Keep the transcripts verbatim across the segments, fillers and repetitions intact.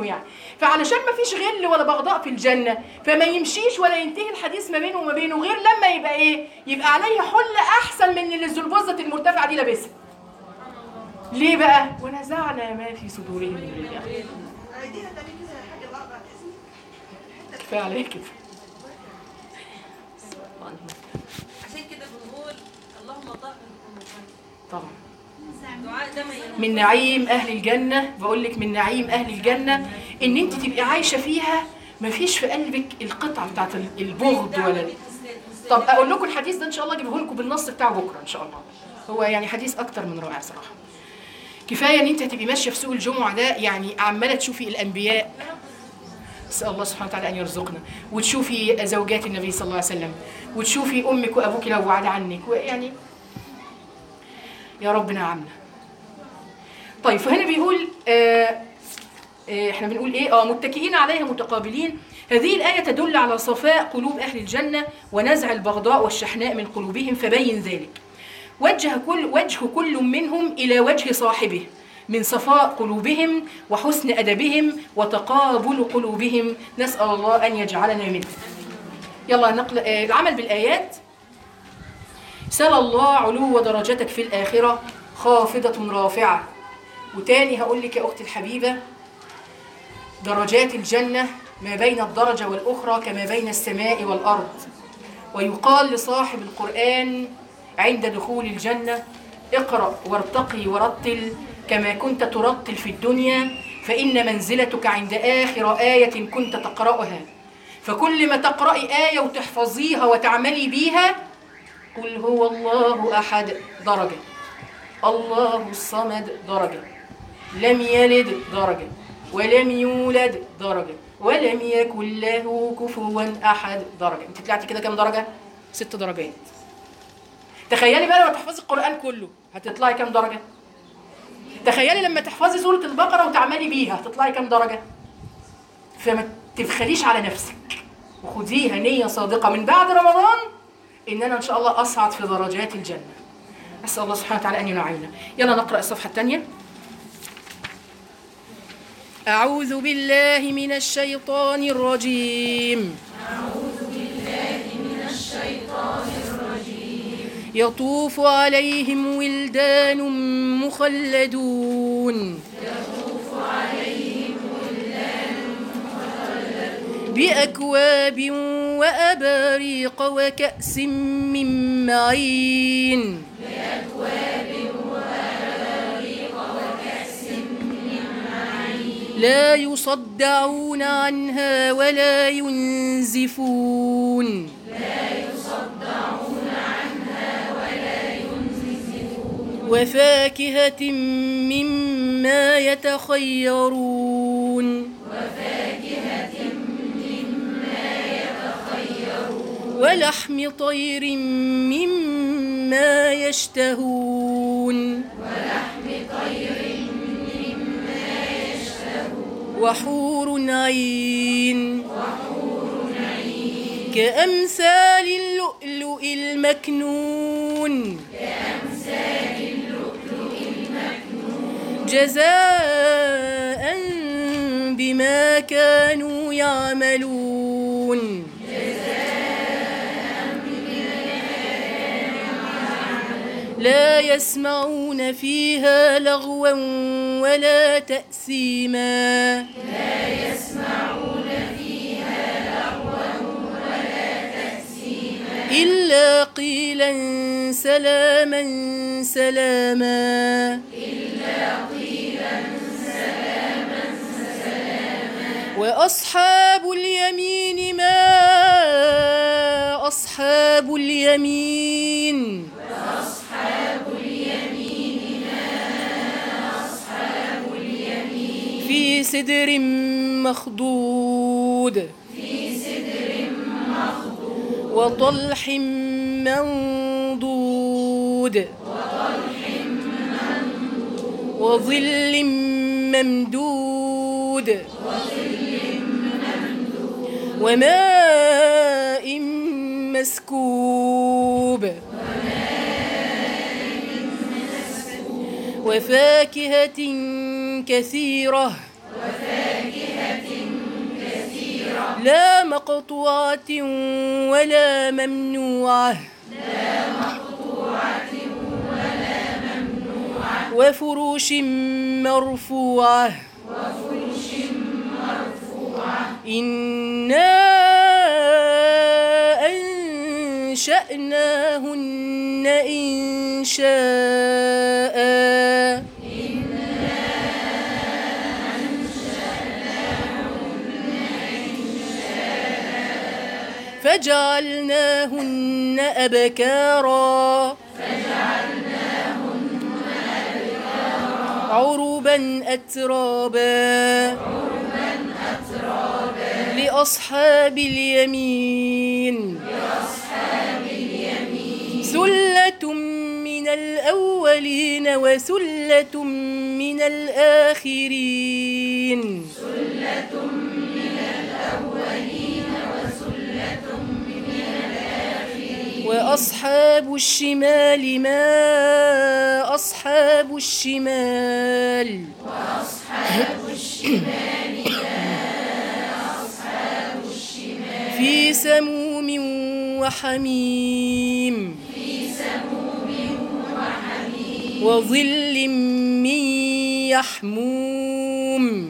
يعني. فعلشان ما فيش غل ولا بغضاء في الجنة، فما يمشيش ولا ينتهي الحديث ما بينه وما بينه غير لما يبقى ايه؟ يبقى عليه حلة احسن من اللي الزلبوزة المرتفعة دي لابسها. ليه بقى؟ ونزعنا ما في صدورهم من غل. كفايه عليك كده. عشان كده بنقول اللهم طهر طبعا دعاء ده من نعيم اهل الجنه، بقول لك من نعيم اهل الجنه ان انت تبقي عايشه فيها ما فيش في قلبك القطعه بتاعت البغض ولا. طب اقول لكم الحديث ده ان شاء الله اجيبه لكم بالنص بتاعه بكره ان شاء الله. هو يعني حديث اكتر من رائع صراحه. كفايه ان انت هتبقي ماشيه في سوق الجمعه ده يعني عماله تشوفي الانبياء، اسال الله سبحانه وتعالى ان يرزقنا، وتشوفي زوجات النبي صلى الله عليه وسلم، وتشوفي امك وابوك لو وعد عنك، ويعني يا رب نعمنا. طيب فهنا بيقول آه آه احنا بنقول ايه؟ اه متكئين عليها متقابلين. هذه الآية تدل على صفاء قلوب أهل الجنة ونزع البغضاء والشحناء من قلوبهم، فبين ذلك. وجه كل وجه كل منهم إلى وجه صاحبه من صفاء قلوبهم وحسن أدبهم وتقابل قلوبهم، نسأل الله أن يجعلنا منهم. يلا نقل آه العمل بالآيات. سأل الله علو درجتك في الآخرة خافضة رافعة. وتاني هقول لك يا أختي الحبيبة، درجات الجنة ما بين الدرجة والأخرى كما بين السماء والأرض. ويقال لصاحب القرآن عند دخول الجنة: اقرأ وارتقي ورتل كما كنت ترتل في الدنيا، فإن منزلتك عند آخر آية كنت تقرأها. فكل ما تقرأي آية وتحفظيها وتعملي بيها، قل هو الله أحد درجة، الله الصمد درجة، لم يلد درجة، ولم يولد درجة، ولم يكن له كفوا أحد درجة. انت طلعتي كده كام درجة؟ ست درجات. تخيلي بقى لما تحفظي القرآن كله هتطلعي كام درجة؟ تخيلي لما تحفظي سورة البقرة وتعملي بيها هتطلعي كام درجة؟ فما تبخليش على نفسك، وخديها نية صادقة من بعد رمضان إن أنا إن شاء الله أصعد في درجات الجنة. أسأل الله سبحانه وتعالى أن ينعمنا. يلا نقرأ الصفحة الثانية. أعوذ بالله من الشيطان الرجيم. أعوذ بالله من الشيطان الرجيم. يطوف عليهم ولدان مخلدون. يطوف عليهم ولدان مخلدون. بأكواب وأباريق وكأس من معين. بأكواب وأباريق وكأس من معين. لا يصدعون عنها ولا ينزفون. لا يصدعون عنها ولا ينزفون. وفاكهة مما يتخيرون. وفاكهة مما يتخيرون. ولحم طير مما يشتهون. ولحم طير مما يشتهون. وحور عين. وحور عين. كأمثال اللؤلؤ المكنون. كأمثال اللؤلؤ المكنون. جزاء بما كانوا يعملون. لا يسمعون فيها لغوا ولا تأثيما. لا يسمعون فيها لغوا ولا تأثيما. إلا قيلا سلاما سلاما. إلا قيلا سلاما سلاما. وأصحاب اليمين ما أصحاب اليمين. وأصحاب اليمين ما أصحاب اليمين. في سدر مخضود. في سدر مخضود. وطلح منضود. وطلح منضود. وظل ممدود. وظل ممدود. وماء مسكوب. وفاكهة كثيرة. وفاكهة مقطوعة ولا ممنوعة وفرش مرفوعة إنا أنشأناهن إنشاء فجعلناهن أبكارا عربا أترابا لأصحاب اليمين ثلة من الأولين وثلة من الآخرين وأصحاب الشمال ما أصحاب الشمال في سموم وحميم وظل من يحموم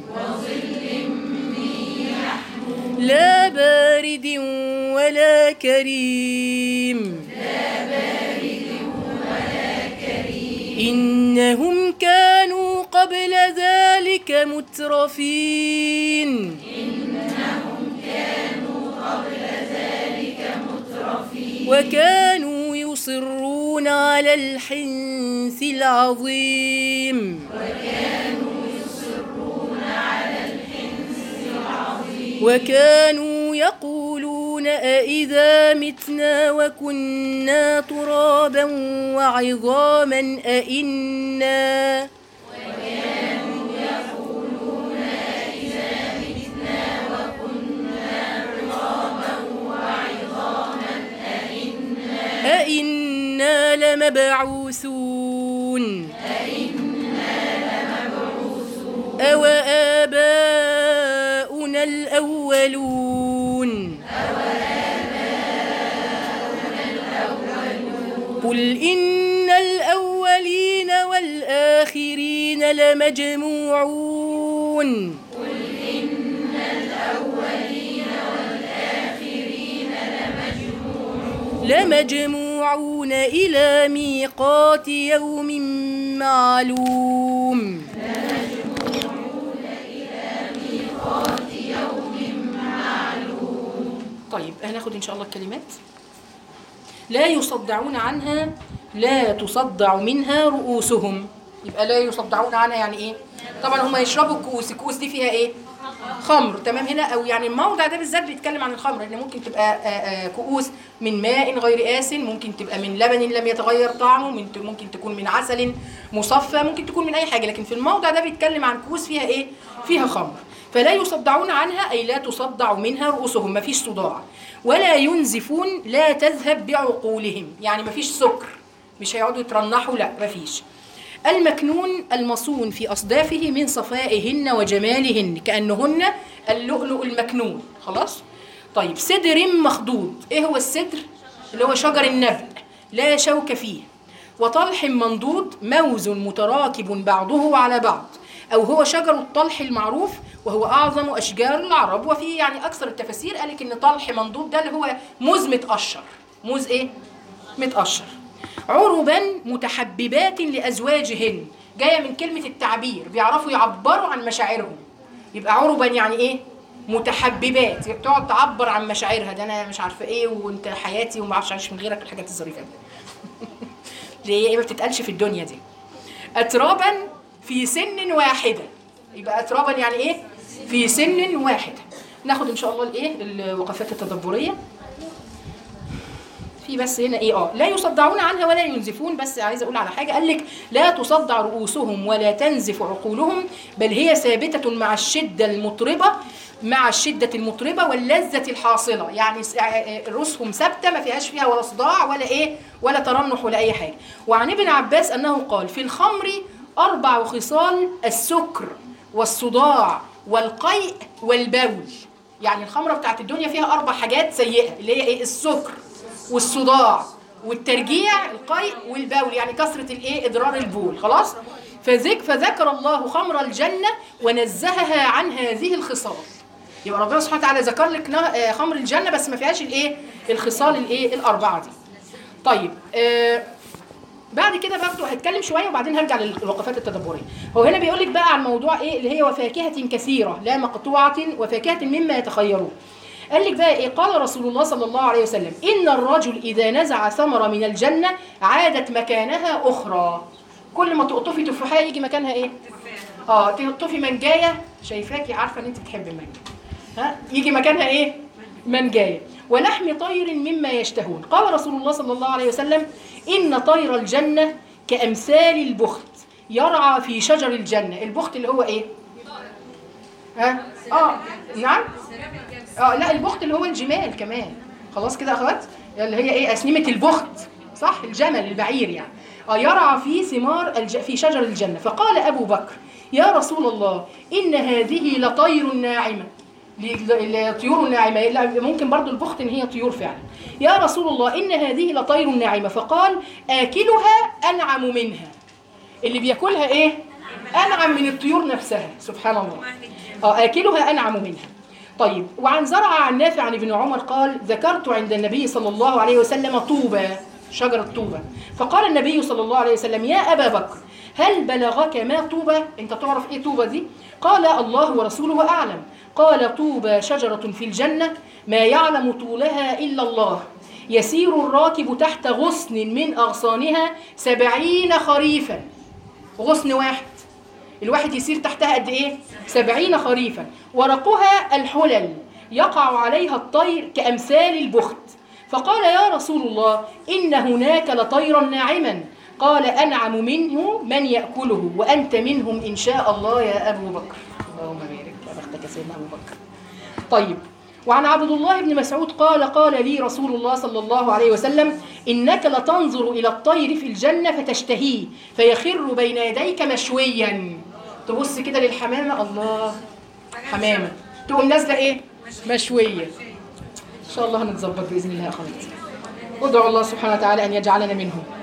لا بارد ولا كريم إنهم كانوا قبل ذلك مترفين وكانوا يصرون على الحنث العظيم وكانوا يقولون أئذا متنا وكنا ترابا وعظاما أئنا أئنا لمبعوثون أو آباؤنا الأولون قل إن الأولين والآخرين لمجموعون لمجموعون إلى ميقات يوم معلوم طيب هناخد إن شاء الله الكلمات. لا يصدعون عنها لا تصدع منها رؤوسهم. يبقى لا يصدعون عنها يعني إيه؟ طبعا هم يشربوا الكؤوس، الكؤوس دي فيها إيه؟ خمر. تمام هنا أو يعني الموضع ده بالذات بيتكلم عن الخمر، لأن ممكن تبقى كؤوس من ماء غير آسن، ممكن تبقى من لبن لم يتغير طعمه، ممكن تكون من عسل مصفى، ممكن تكون من أي حاجة، لكن في الموضع ده بيتكلم عن كؤوس فيها إيه؟ فيها خمر. فلا يصدعون عنها أي لا تصدع منها رؤوسهم، ما فيش صداع. ولا ينزفون لا تذهب بعقولهم، يعني ما فيش سكر، مش هيقعدوا يترنحوا، لا ما فيش. المكنون المصون في أصدافه من صفائهن وجمالهن كأنهن اللؤلؤ المكنون. خلاص؟ طيب سدر مخضود. إيه هو السدر؟ اللي هو شجر النبأ لا شوك فيه. وطلح منضود موز متراكب بعضه على بعض، أو هو شجر الطلح المعروف وهو أعظم أشجار العرب. وفي يعني أكثر التفاسير قالك إن طلح منضود ده اللي هو موز متقشر. موز إيه؟ متقشر. عربا متحببات لأزواجهن، جاية من كلمة التعبير، بيعرفوا يعبروا عن مشاعرهم. يبقى عربا يعني إيه؟ متحببات، يعني بتقعد تعبر عن مشاعرها، ده أنا مش عارفة إيه وأنت حياتي وما أعرفش أعيش من غيرك، الحاجات الظريفة دي اللي هي ما بتتقالش في الدنيا دي. أترابا في سن واحدة. يبقى أترابا يعني إيه؟ في سن واحدة. ناخد إن شاء الله الإيه؟ الوقفات التدبرية. في بس هنا ايه اه لا يصدعون عنها ولا ينزفون. بس عايزه اقول على حاجه، قال لك لا تصدع رؤوسهم ولا تنزف عقولهم، بل هي ثابته مع الشده المطربه مع الشده المطربه واللذه الحاصله. يعني رؤوسهم ثابته ما فيهاش فيها ولا صداع ولا ايه ولا ترنح ولا اي حاجه. وعن ابن عباس انه قال في الخمر اربع خصال: السكر والصداع والقيء والبول. يعني الخمره بتاعت الدنيا فيها اربع حاجات سيئه، اللي هي ايه؟ السكر والصداع والترجيع القيء والبول، يعني كثره الايه؟ ادرار البول. خلاص. فذك فذكر الله خمر الجنه ونزهها عن هذه الخصال. يبقى ربنا سبحانه وتعالى ذكر لك خمر الجنه بس ما فيهاش الايه؟ الخصال الايه؟ الاربعه دي. طيب آه بعد كده برضه هتكلم شويه وبعدين هرجع للوقفات التدبريه. هو هنا بيقول لك بقى عن موضوع ايه؟ اللي هي وفاكهه كثيره لا مقطوعه وفاكهه مما يتخيرون. قال لك بقى ايه؟ قال رسول الله صلى الله عليه وسلم: ان الرجل اذا نزع ثمره من الجنه عادت مكانها اخرى. كل ما تقطفي تفاحه يجي مكانها ايه؟ اه تقطفي منجايه، شايفاكي عارفه ان انت بتحبي المانجا، ها يجي مكانها ايه؟ منجايه. ولحم طير مما يشتهون. قال رسول الله صلى الله عليه وسلم: إن طير الجنة كأمثال البخت يرعى في شجر الجنة. البخت اللي هو إيه؟ ها؟ آه نعم؟ آه لا البخت اللي هو الجمال كمان. خلاص كده أخوات؟ اللي هي إيه؟ أسنمة البخت، صح؟ الجمل البعير يعني. آه يرعى في ثمار الج... في شجر الجنة. فقال أبو بكر: يا رسول الله إن هذه لطير ناعمة. لطيور ناعمة، ممكن برضو البخت إن هي طيور فعلا. يا رسول الله إن هذه لطير ناعمة. فقال: آكلها أنعم منها. اللي بياكلها إيه؟ أنعم من الطيور نفسها. سبحان الله. آه آكلها أنعم منها. طيب. وعن زرع عن نافع عن ابن عمر قال: ذكرت عند النبي صلى الله عليه وسلم طوبى، شجرة طوبى. فقال النبي صلى الله عليه وسلم: يا أبا بكر هل بلغك ما طوبى؟ أنت تعرف إيه طوبى دي؟ قال: الله ورسوله أعلم. قال: طوبى شجرة في الجنة ما يعلم طولها إلا الله، يسير الراكب تحت غصن من أغصانها سبعين خريفا. غصن واحد، الواحد يسير تحتها قد إيه؟ سبعين خريفا. ورقها الحلل يقع عليها الطير كأمثال البخت. فقال: يا رسول الله إن هناك لطيرا ناعما. قال: أنعم منه من يأكله وأنت منهم إن شاء الله يا أبو بكر. اللهم بارك، يا بختك سيدنا أبو بكر. طيب. وعن عبد الله بن مسعود قال: قال لي رسول الله صلى الله عليه وسلم: إنك لتنظر إلى الطير في الجنة فتشتهيه فيخر بين يديك مشويا. تبص كده للحمامة، الله حمامة، تقوم نازلة إيه؟ مشوية. إن شاء الله هنتظبط بإذن الله يا أخواتي. ادعوا الله سبحانه وتعالى أن يجعلنا منهم.